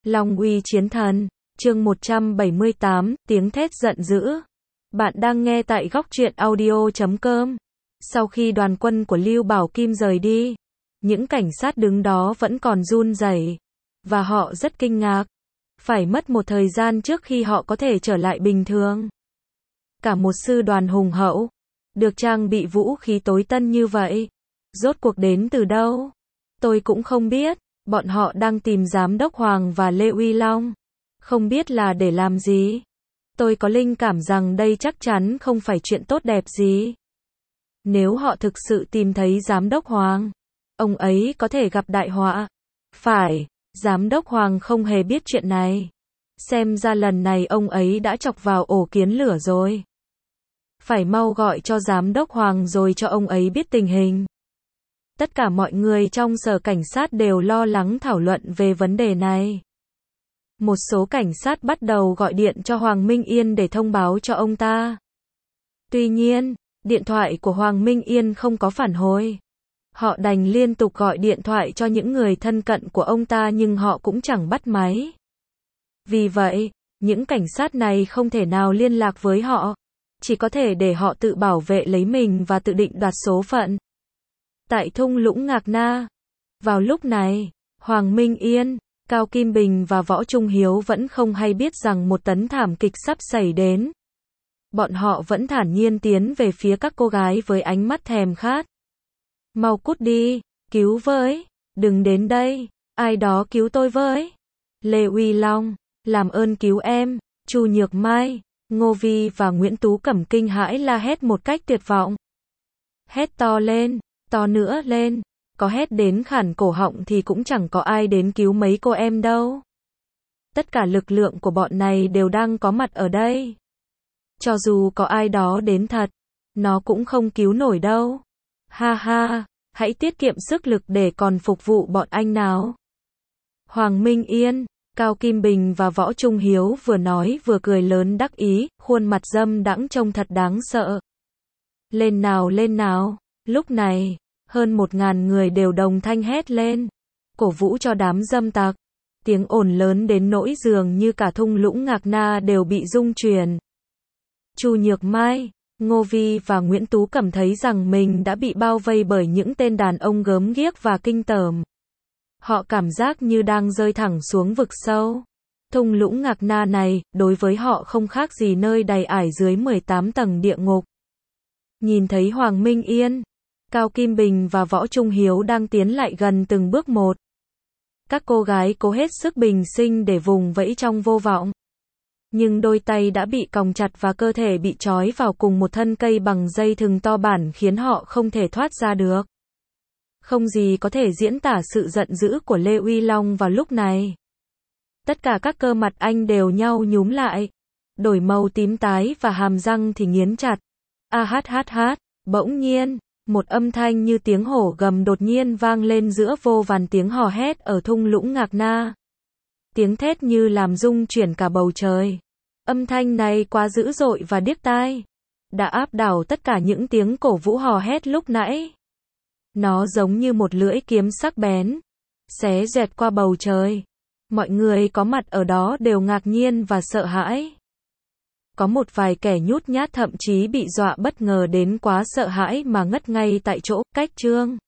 Long uy chiến thần, chương 178, tiếng thét giận dữ. Bạn đang nghe tại góc truyện audio.com. Sau khi đoàn quân của Lưu Bảo Kim rời đi, những cảnh sát đứng đó vẫn còn run rẩy, và họ rất kinh ngạc. Phải mất một thời gian trước khi họ có thể trở lại bình thường. Cả một sư đoàn hùng hậu, được trang bị vũ khí tối tân như vậy, rốt cuộc đến từ đâu? Tôi cũng không biết. Bọn họ đang tìm Giám đốc Hoàng và Lê Uy Long. Không biết là để làm gì. Tôi có linh cảm rằng đây chắc chắn không phải chuyện tốt đẹp gì. Nếu họ thực sự tìm thấy Giám đốc Hoàng, ông ấy có thể gặp đại họa. Phải, Giám đốc Hoàng không hề biết chuyện này. Xem ra lần này ông ấy đã chọc vào ổ kiến lửa rồi. Phải mau gọi cho Giám đốc Hoàng rồi cho ông ấy biết tình hình. Tất cả mọi người trong sở cảnh sát đều lo lắng thảo luận về vấn đề này. Một số cảnh sát bắt đầu gọi điện cho Hoàng Minh Yên để thông báo cho ông ta. Tuy nhiên, điện thoại của Hoàng Minh Yên không có phản hồi. Họ đành liên tục gọi điện thoại cho những người thân cận của ông ta nhưng họ cũng chẳng bắt máy. Vì vậy, những cảnh sát này không thể nào liên lạc với họ. Chỉ có thể để họ tự bảo vệ lấy mình và tự định đoạt số phận. Tại thung lũng Ngạc Na. Vào lúc này, Hoàng Minh Yên, Cao Kim Bình và Võ Trung Hiếu vẫn không hay biết rằng một tấn thảm kịch sắp xảy đến. Bọn họ vẫn thản nhiên tiến về phía các cô gái với ánh mắt thèm khát. Mau cút đi, cứu với, đừng đến đây, ai đó cứu tôi với. Lê Uy Long, làm ơn cứu em. Chu Nhược Mai, Ngô Vi và Nguyễn Tú Cẩm kinh hãi la hét một cách tuyệt vọng. Hét to lên. To nữa lên, có hét đến khản cổ họng thì cũng chẳng có ai đến cứu mấy cô em đâu. Tất cả lực lượng của bọn này đều đang có mặt ở đây. Cho dù có ai đó đến thật, nó cũng không cứu nổi đâu. Ha ha, hãy tiết kiệm sức lực để còn phục vụ bọn anh nào. Hoàng Minh Yên, Cao Kim Bình và Võ Trung Hiếu vừa nói vừa cười lớn đắc ý, khuôn mặt dâm đãng trông thật đáng sợ. Lên nào lên nào. Lúc này, hơn 1.000 người đều đồng thanh hét lên, cổ vũ cho đám dâm tặc. Tiếng ồn lớn đến nỗi dường như cả thung lũng Ngạc Na đều bị rung chuyển. Chu Nhược Mai, Ngô Vi và Nguyễn Tú Cẩm thấy rằng mình đã bị bao vây bởi những tên đàn ông gớm ghiếc và kinh tởm. Họ cảm giác như đang rơi thẳng xuống vực sâu. Thung lũng Ngạc Na này, đối với họ không khác gì nơi đầy ải dưới 18 tầng địa ngục. Nhìn thấy Hoàng Minh Yên, Cao Kim Bình và Võ Trung Hiếu đang tiến lại gần từng bước một. Các cô gái cố hết sức bình sinh để vùng vẫy trong vô vọng. Nhưng đôi tay đã bị còng chặt và cơ thể bị trói vào cùng một thân cây bằng dây thừng to bản khiến họ không thể thoát ra được. Không gì có thể diễn tả sự giận dữ của Lê Uy Long vào lúc này. Tất cả các cơ mặt anh đều nhau nhúm lại, đổi màu tím tái và hàm răng thì nghiến chặt. A hát hát hát, bỗng nhiên. Một âm thanh như tiếng hổ gầm đột nhiên vang lên giữa vô vàn tiếng hò hét ở thung lũng Ngạc Na. Tiếng thét như làm rung chuyển cả bầu trời. Âm thanh này quá dữ dội và điếc tai. Đã áp đảo tất cả những tiếng cổ vũ hò hét lúc nãy. Nó giống như một lưỡi kiếm sắc bén, xé dẹt qua bầu trời. Mọi người có mặt ở đó đều ngạc nhiên và sợ hãi. Có một vài kẻ nhút nhát thậm chí bị dọa bất ngờ đến quá sợ hãi mà ngất ngay tại chỗ. Cách chương